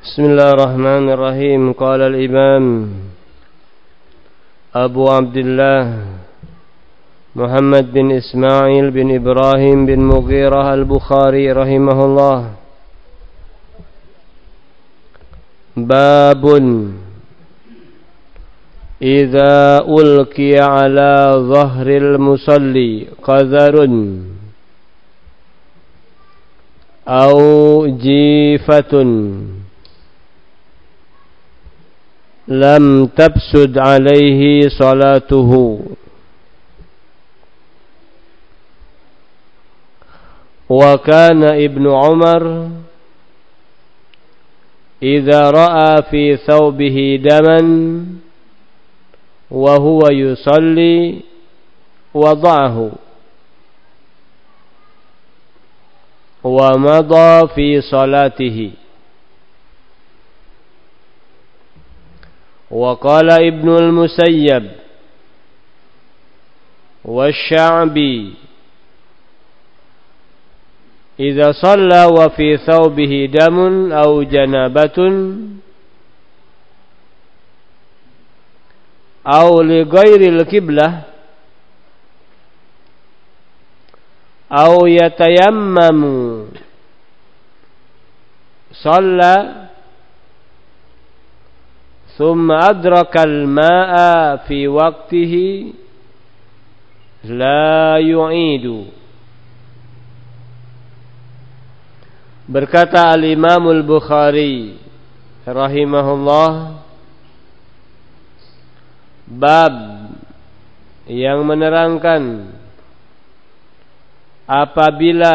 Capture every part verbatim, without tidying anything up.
Bismillahirrahmanirrahim. Qala al-Imam Abu Abdullah Muhammad bin Ismail bin Ibrahim bin Mughirah al-Bukhari rahimahullah. Babun idza ulqiya ala dhahril musalli qadharun au jifatun lam tabsud alaihi salatuhu. Wa kana Ibnu Umar idza ra'a fi thawbihi daman wa huwa yusalli wada'ahu wa madha fi salatihi. Wa qala Ibnu al-Musayyab wa Sya'bi idza shalla wa fi thawbihi damun aw janabatun aw li ghairil qiblah aw yatayammamu shalla thumma adraka al-ma'a fi waqtihi la yu'idu. Berkata al-Imam al-Bukhari rahimahullah, bab yang menerangkan apabila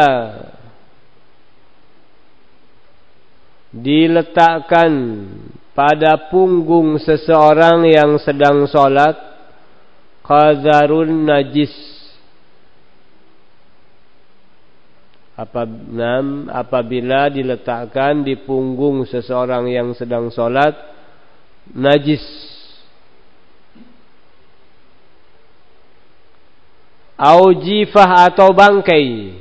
diletakkan pada punggung seseorang yang sedang sholat qadharun najis, apabila diletakkan di punggung seseorang yang sedang sholat najis, au jifah atau bangkai,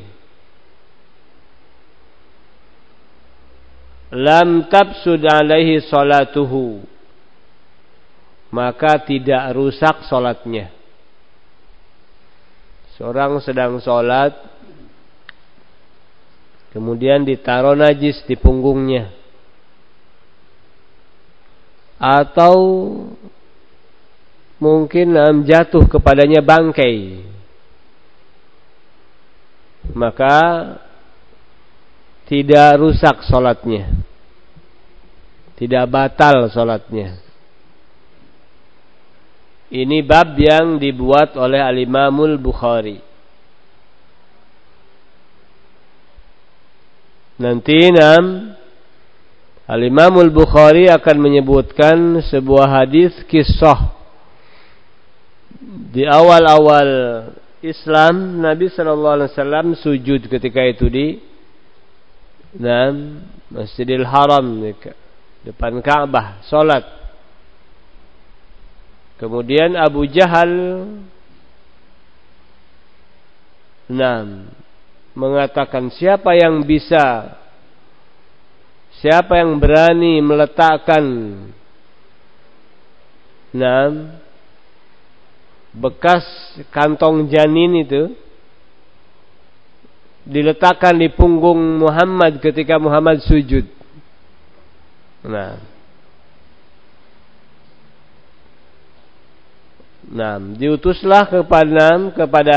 lam tabsud alaihi salatuhu, maka tidak rusak sholatnya. Seorang sedang sholat kemudian ditaruh najis di punggungnya, atau mungkin um, jatuh kepadanya bangkai, maka tidak rusak sholatnya, tidak batal sholatnya. Ini bab yang dibuat oleh Al-Imamul Bukhari. Nanti nam Al-Imamul Bukhari akan menyebutkan sebuah hadis kisah di awal-awal Islam. Nabi sallallahu alaihi wasallam sujud ketika itu di nam Masjidil Haram, depan Ka'bah, salat. Kemudian Abu Jahal nam mengatakan, siapa yang bisa, siapa yang berani meletakkan enam bekas kantong janin itu, diletakkan di punggung Muhammad ketika Muhammad sujud. Nah, nah diutuslah kepada kepada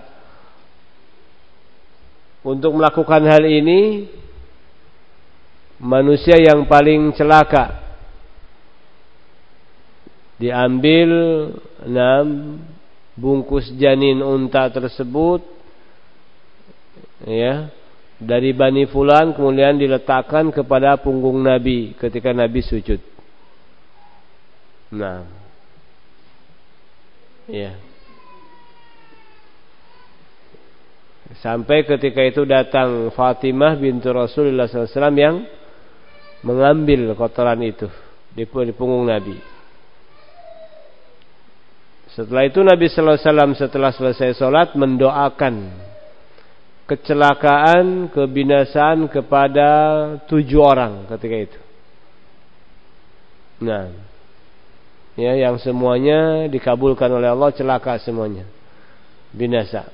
untuk melakukan hal ini manusia yang paling celaka. Diambil enam bungkus janin unta tersebut, ya, dari Bani Fulan, kemudian diletakkan kepada punggung Nabi ketika Nabi sujud. Nah, ya. Sampai ketika itu datang Fatimah bintu Rasulullah sallallahu alaihi wasallam yang mengambil kotoran itu di punggung Nabi. Setelah itu Nabi sallallahu alaihi wasallam setelah selesai sholat mendoakan kecelakaan, kebinasaan kepada tujuh orang ketika itu. Nah, ya, yang semuanya dikabulkan oleh Allah celaka semuanya, binasa.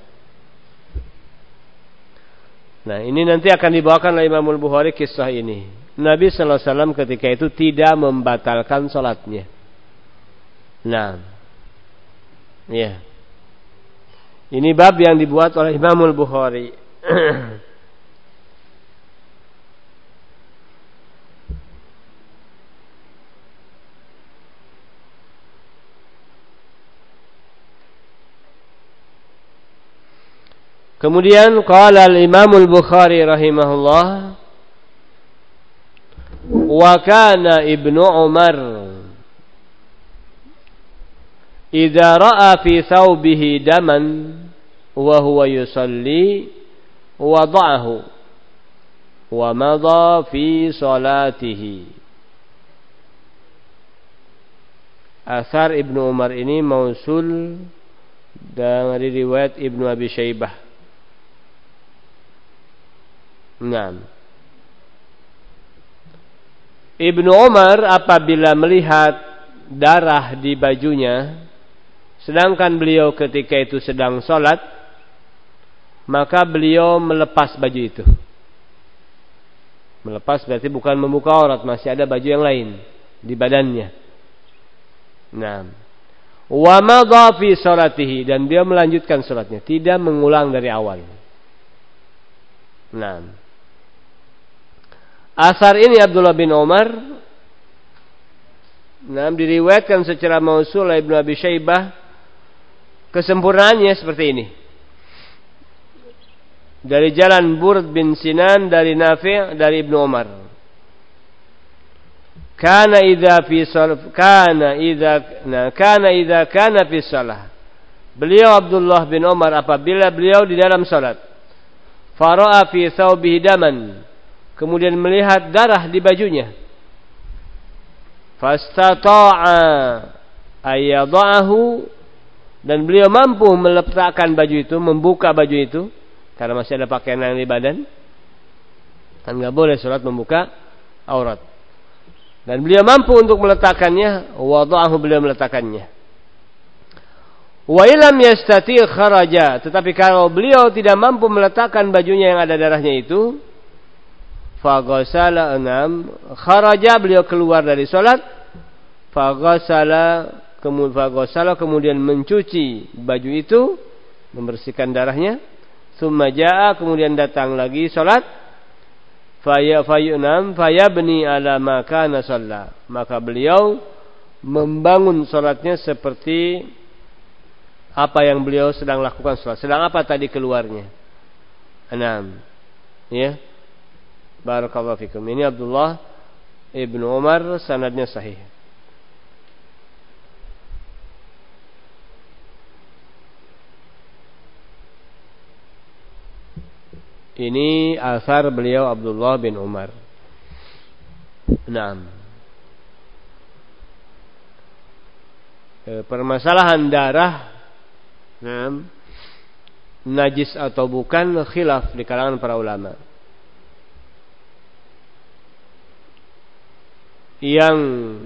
Nah, ini nanti akan dibawakan oleh Imam Al-Bukhari kisah ini. Nabi sallallahu alaihi wasallam ketika itu tidak membatalkan salatnya. Nah, ya, ini bab yang dibuat oleh Imam Al-Bukhari. Kemudian qala al-Imam Al-Bukhari rahimahullah, wa kana Ibnu Umar idza ra'a fi thawbihi daman wa huwa yusalli wada'ahu wa madha fi salatihi. Asar Ibnu Umar ini mausul dari riwayat Ibnu Abi Syaibah. Nah, Ibnu Umar apabila melihat darah di bajunya, sedangkan beliau ketika itu sedang sholat, maka beliau melepas baju itu. Melepas berarti bukan membuka aurat, masih ada baju yang lain di badannya. Nah, wa madha fi salatihi, dan dia melanjutkan sholatnya, tidak mengulang dari awal. Nah, asar ini Abdullah bin Umar, nah, diriwayatkan secara mausul oleh Ibnu Abi Syaibah. Kesempurnaannya seperti ini. Dari jalan Burd bin Sinan dari Nafi' dari Ibnu Umar. Kana idza fi salat kana idza nah kana idza kana fi shalah. Beliau Abdullah bin Umar apabila beliau di dalam salat, fara'a fi thawbihi daman, kemudian melihat darah di bajunya, fastata'a ayyadha'ahu, dan beliau mampu meletakkan baju itu, membuka baju itu, karena masih ada pakaian yang di badan, kan nggak boleh sholat membuka aurat, dan beliau mampu untuk meletakkannya, wadha'ahu, beliau meletakkannya. Wa ilam yastati kharaja, tetapi kalau beliau tidak mampu meletakkan bajunya yang ada darahnya itu, faghasala enam kharaja, beliau keluar dari salat, faghasala kemudian faghasala kemudian mencuci baju itu, membersihkan darahnya, tsumma jaa, kemudian datang lagi salat, faya fayunam fayabni ala ma kana shalla, maka beliau membangun salatnya seperti apa yang beliau sedang lakukan salat. Sedang apa tadi keluarnya? Enam. Ya. Barakallahu fikum. Ini Abdullah Ibnu Umar, sanadnya sahih. Ini asar beliau Abdullah bin Umar. Enam. E, permasalahan darah, nah, najis atau bukan, khilaf di kalangan para ulama. Yang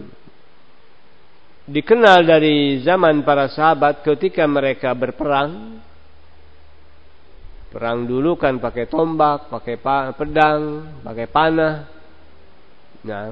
dikenal dari zaman para sahabat ketika mereka berperang, perang dulu kan pakai tombak, pakai pedang, pakai panah. Nah,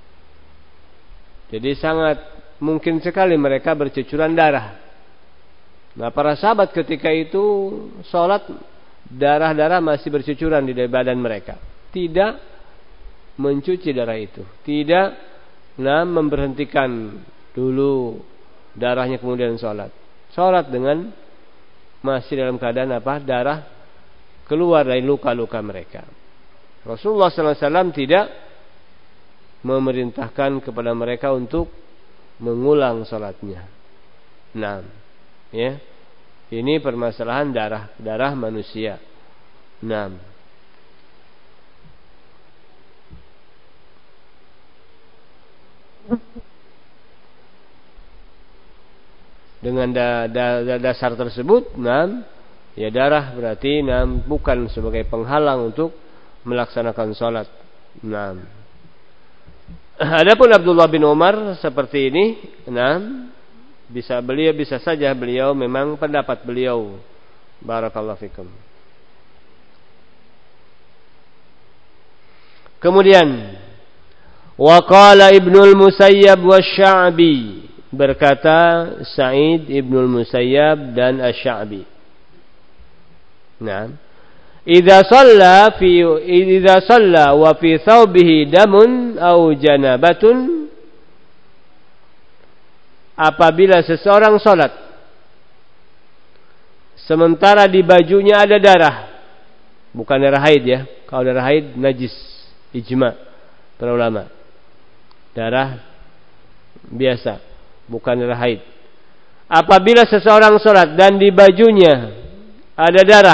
jadi sangat mungkin sekali mereka bercucuran darah. Nah, para sahabat ketika itu sholat, darah-darah masih bercucuran di badan mereka. Tidak mencuci darah itu, tidak, nah, memberhentikan dulu darahnya kemudian sholat. Sholat dengan masih dalam keadaan apa? Darah keluar dari luka-luka mereka. Rasulullah sallallahu alaihi wasallam tidak memerintahkan kepada mereka untuk mengulang sholatnya. Nah, ya, ini permasalahan darah darah manusia. Nah, dengan da, da, da, dasar tersebut, nah, ya, darah berarti nah, bukan sebagai penghalang untuk melaksanakan sholat. Nah, Adapun Abdullah bin Umar seperti ini, nah, bisa beliau bisa saja beliau memang pendapat beliau. Barakallahu fikum. Kemudian wa qala Ibnul Musayyab wasy'abi, berkata Sa'id Ibnul Musayyab dan Asy-Sya'bi. Nah, idza shalla fi idza shalla wa fi thawbihi damun aw janabatun, apabila seseorang salat sementara di bajunya ada darah, bukan darah haid ya. Kalau darah haid najis, ijma para ulama. Darah biasa, bukan darah haid. Apabila seseorang salat dan di bajunya ada darah,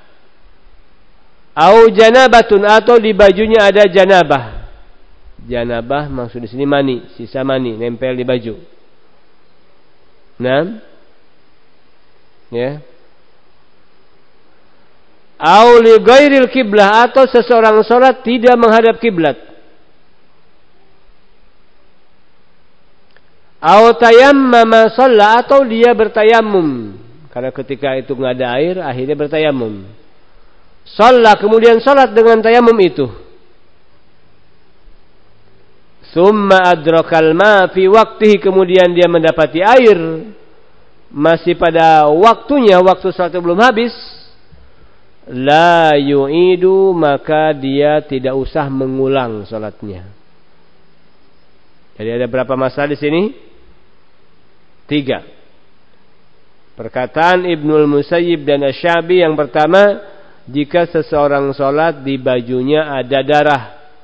au janabatun, atau di bajunya ada janabah. Janabah maksud di sini mani, sisa mani nempel di baju. Nah, ya. Au li ghairil kiblah, atau seseorang salat tidak menghadap kiblat. Au tayammama shalla, atau dia bertayamum karena ketika itu enggak ada air, akhirnya bertayamum. Shalla, kemudian salat dengan tayamum itu. Summa adrakal ma fi waqtihi, kemudian dia mendapati air masih pada waktunya, waktu salat belum habis. La yu'idu, maka dia tidak usah mengulang salatnya. Jadi ada berapa masalah di sini? Tiga. Perkataan Ibnul Musayyib dan Asy-Sya'bi yang pertama, jika seseorang salat di bajunya ada darah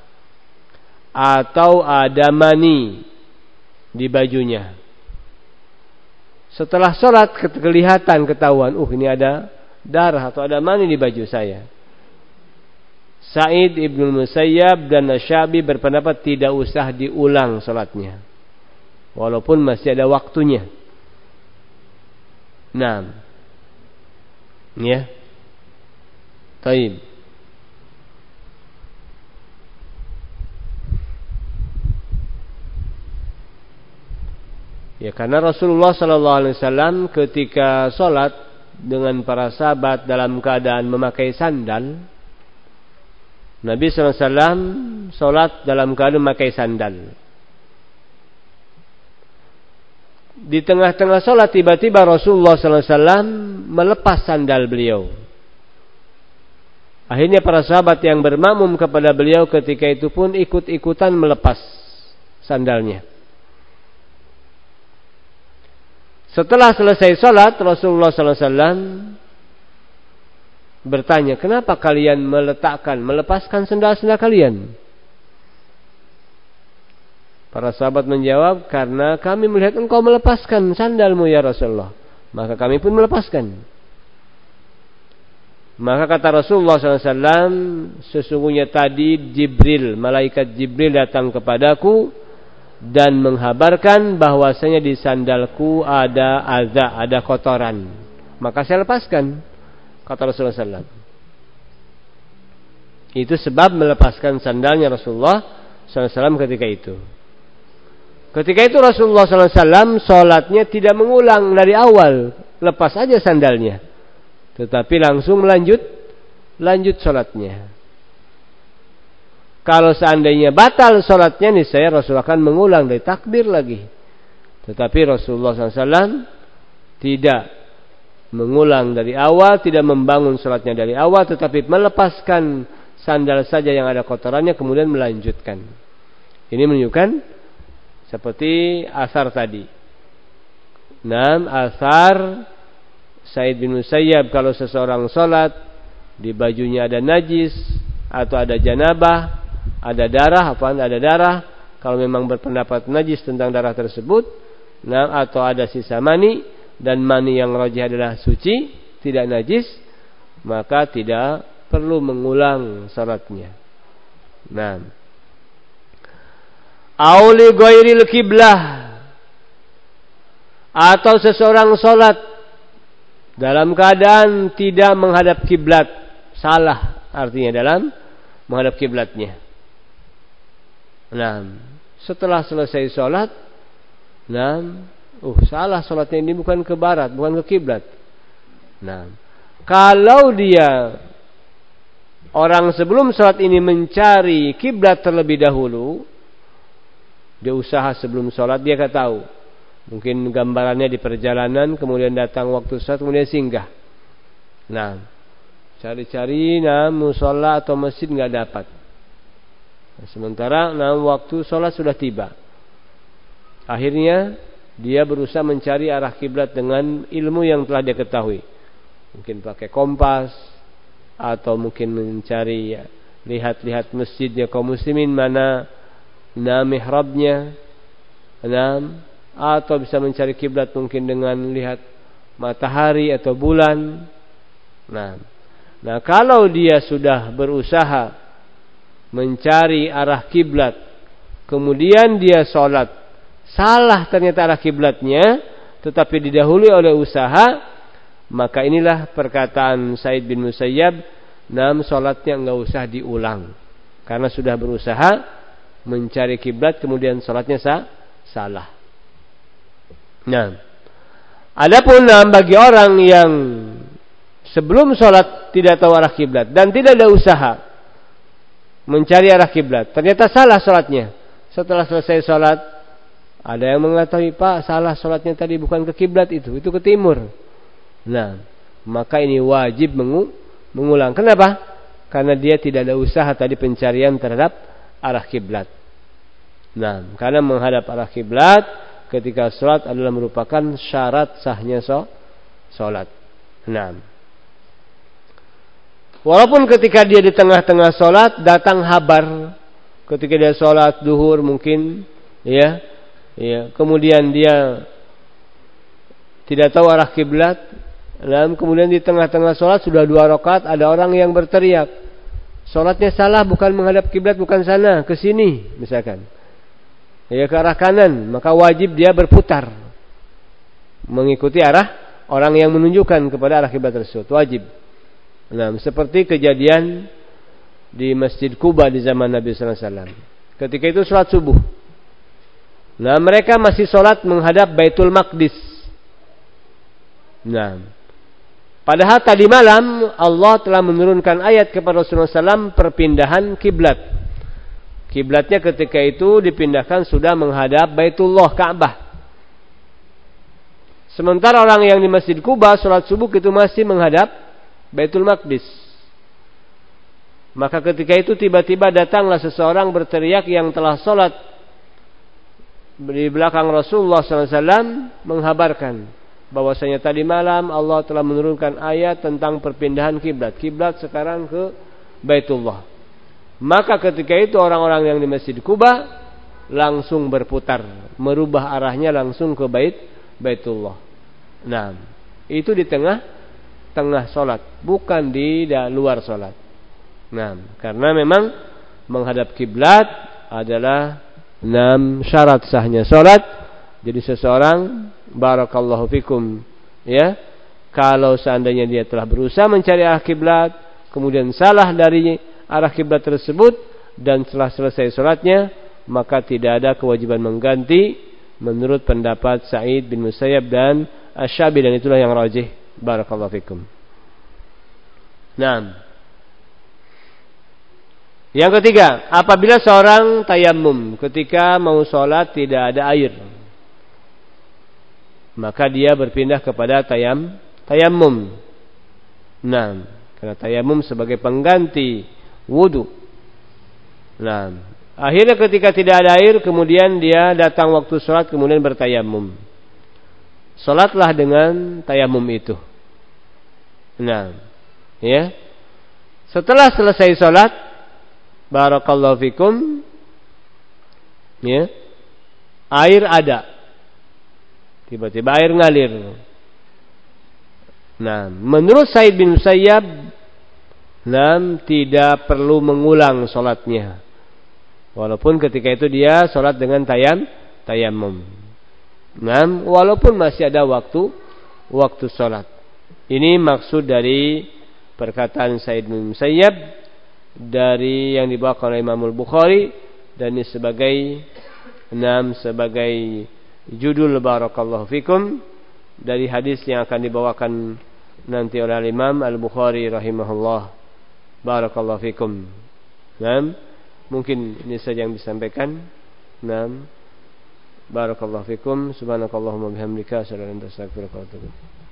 atau ada mani di bajunya. Setelah salat kelihatan, ketahuan, uh ini ada darah atau ada mani di baju saya. Sa'id Ibnul Musayyab dan Asy-Sya'bi berpendapat tidak usah diulang salatnya, walaupun masih ada waktunya. Nah, ya, taib. Ya, karena Rasulullah Sallallahu Alaihi Wasallam ketika sholat dengan para sahabat dalam keadaan memakai sandal, Nabi Sallallahu Alaihi Wasallam sholat dalam keadaan memakai sandal. Di tengah-tengah sholat tiba-tiba Rasulullah Sallallahu Alaihi Wasallam melepas sandal beliau. Akhirnya para sahabat yang bermakmum kepada beliau ketika itu pun ikut-ikutan melepas sandalnya. Setelah selesai sholat, Rasulullah Sallallahu Alaihi Wasallam bertanya, kenapa kalian meletakkan, melepaskan sandal-sandal kalian? Para sahabat menjawab, karena kami melihat engkau melepaskan sandalmu ya Rasulullah, maka kami pun melepaskan. Maka kata Rasulullah Sallallahu Alaihi Wasallam, sesungguhnya tadi Jibril, malaikat Jibril datang kepadaku dan menghabarkan bahwasanya di sandalku ada adza, ada kotoran. Maka saya lepaskan, kata Rasulullah Sallallahu Alaihi Wasallam. Itu sebab melepaskan sandalnya Rasulullah Sallallahu Alaihi Wasallam ketika itu. Ketika itu Rasulullah Sallallahu Alaihi Wasallam sholatnya tidak mengulang dari awal, lepas aja sandalnya, tetapi langsung melanjut, lanjut sholatnya. Kalau seandainya batal sholatnya, niscaya Rasulullah akan mengulang dari takbir lagi. Tetapi Rasulullah Sallallahu Alaihi Wasallam tidak mengulang dari awal, tidak membangun sholatnya dari awal, tetapi melepaskan sandal saja yang ada kotorannya, kemudian melanjutkan. Ini menunjukkan seperti asar tadi. Nam asar Sa'id bin Musayyab, kalau seseorang sholat di bajunya ada najis atau ada janabah, ada darah, apa ada darah, kalau memang berpendapat najis tentang darah tersebut, nah, atau ada sisa mani dan mani yang rajih adalah suci, tidak najis, maka tidak perlu mengulang salatnya. Nah, auli ghairil kiblah, atau seseorang salat dalam keadaan tidak menghadap kiblat, salah artinya dalam menghadap kiblatnya. Nah, Setelah selesai sholat, nah, uh salah sholatnya ini bukan ke barat, bukan ke kiblat. Nah, kalau dia orang sebelum sholat ini mencari kiblat terlebih dahulu, dia usaha sebelum sholat, dia nggak tahu. Mungkin gambarannya di perjalanan, kemudian datang waktu sholat, kemudian singgah. Nah, cari-cari, nah, musola atau masjid nggak dapat. Nah, sementara nah, waktu sholat sudah tiba. Akhirnya dia berusaha mencari arah kiblat dengan ilmu yang telah dia ketahui. Mungkin pakai kompas, atau mungkin mencari ya, lihat-lihat masjidnya kaum muslimin mana nah mihrabnya, nah, atau bisa mencari kiblat mungkin dengan lihat matahari atau bulan. Nah, nah kalau dia sudah berusaha mencari arah kiblat, kemudian dia sholat, salah ternyata arah kiblatnya, tetapi didahului oleh usaha, maka inilah perkataan Sa'id bin Musayyab, nam sholatnya enggak usah diulang, karena sudah berusaha mencari kiblat, kemudian sholatnya sah, salah. Nah, adapun nam bagi orang yang sebelum sholat tidak tahu arah kiblat dan tidak ada usaha mencari arah kiblat, ternyata salah sholatnya. Setelah selesai sholat, ada yang mengetahui, Pak, salah sholatnya tadi, bukan ke kiblat itu, itu ke timur. Nah, maka ini wajib mengu mengulang. Kenapa? Karena dia tidak ada usaha tadi pencarian terhadap arah kiblat. Nah, karena menghadap arah kiblat ketika sholat adalah merupakan syarat sahnya sholat. Nah, walaupun ketika dia di tengah-tengah sholat datang habar, ketika dia sholat duhur mungkin, ya, ya, kemudian dia tidak tahu arah kiblat, dan kemudian di tengah-tengah sholat sudah dua rakaat ada orang yang berteriak, sholatnya salah, bukan menghadap kiblat, bukan sana, ke sini, misalkan, ya, ke arah kanan, maka wajib dia berputar mengikuti arah orang yang menunjukkan kepada arah kiblat tersebut, wajib. Nah, seperti kejadian di Masjid Quba di zaman Nabi sallallahu alaihi wasallam. Ketika itu sholat subuh. Nah, mereka masih sholat menghadap Baitul Maqdis. Nah, padahal tadi malam Allah telah menurunkan ayat kepada Rasulullah sallallahu alaihi wasallam perpindahan kiblat. Kiblatnya ketika itu dipindahkan sudah menghadap Baitullah, Ka'bah. Sementara orang yang di Masjid Quba sholat subuh itu masih menghadap Baitul Maqdis. Maka ketika itu tiba-tiba datanglah seseorang berteriak yang telah sholat di belakang Rasulullah sallallahu alaihi wasallam, menghabarkan bahwasanya tadi malam Allah telah menurunkan ayat tentang perpindahan kiblat. Kiblat sekarang ke Baitullah. Maka ketika itu orang-orang yang di Masjid Quba langsung berputar, merubah arahnya langsung ke Bait Baitullah. Nah, itu di tengah tengah sholat, bukan di luar sholat. Nah, karena memang menghadap kiblat adalah enam syarat sahnya sholat. Jadi seseorang, barakallahu fikum, ya, kalau seandainya dia telah berusaha mencari arah kiblat, kemudian salah dari arah kiblat tersebut, dan setelah selesai sholatnya, maka tidak ada kewajiban mengganti, menurut pendapat Sa'id bin Musayyab dan Asy-Syabi, dan itulah yang rajih. Barakallahu fikum. Nah, yang ketiga, apabila seorang tayammum ketika mau sholat tidak ada air, maka dia berpindah kepada tayam tayammum. Nah, karena tayammum sebagai pengganti wudu. Nah, akhirnya ketika tidak ada air, kemudian dia datang waktu sholat kemudian bertayammum. Sholatlah dengan tayammum itu. Nah, ya. Setelah selesai sholat, barakallahu fikum, ya, air ada. Tiba-tiba air ngalir. Nah, menurut Sa'id bin Musayyab, nah, tidak perlu mengulang sholatnya. Walaupun ketika itu dia sholat dengan tayam, tayammum. Nah, walaupun masih ada waktu waktu sholat. Ini maksud dari perkataan Sa'id bin Musayyab dari yang dibawakan oleh Imam Al-Bukhari, dan ini sebagai enam sebagai judul barakallahu fikum dari hadis yang akan dibawakan nanti oleh Imam Al-Bukhari rahimahullah. Barakallahu fikum. Naam, mungkin ini saja yang disampaikan. Naam. Barakallahu fikum. Subhanakallahumma bihamdika asyhadu an la ilaha illa anta astaghfiruka wa atubu ilaik.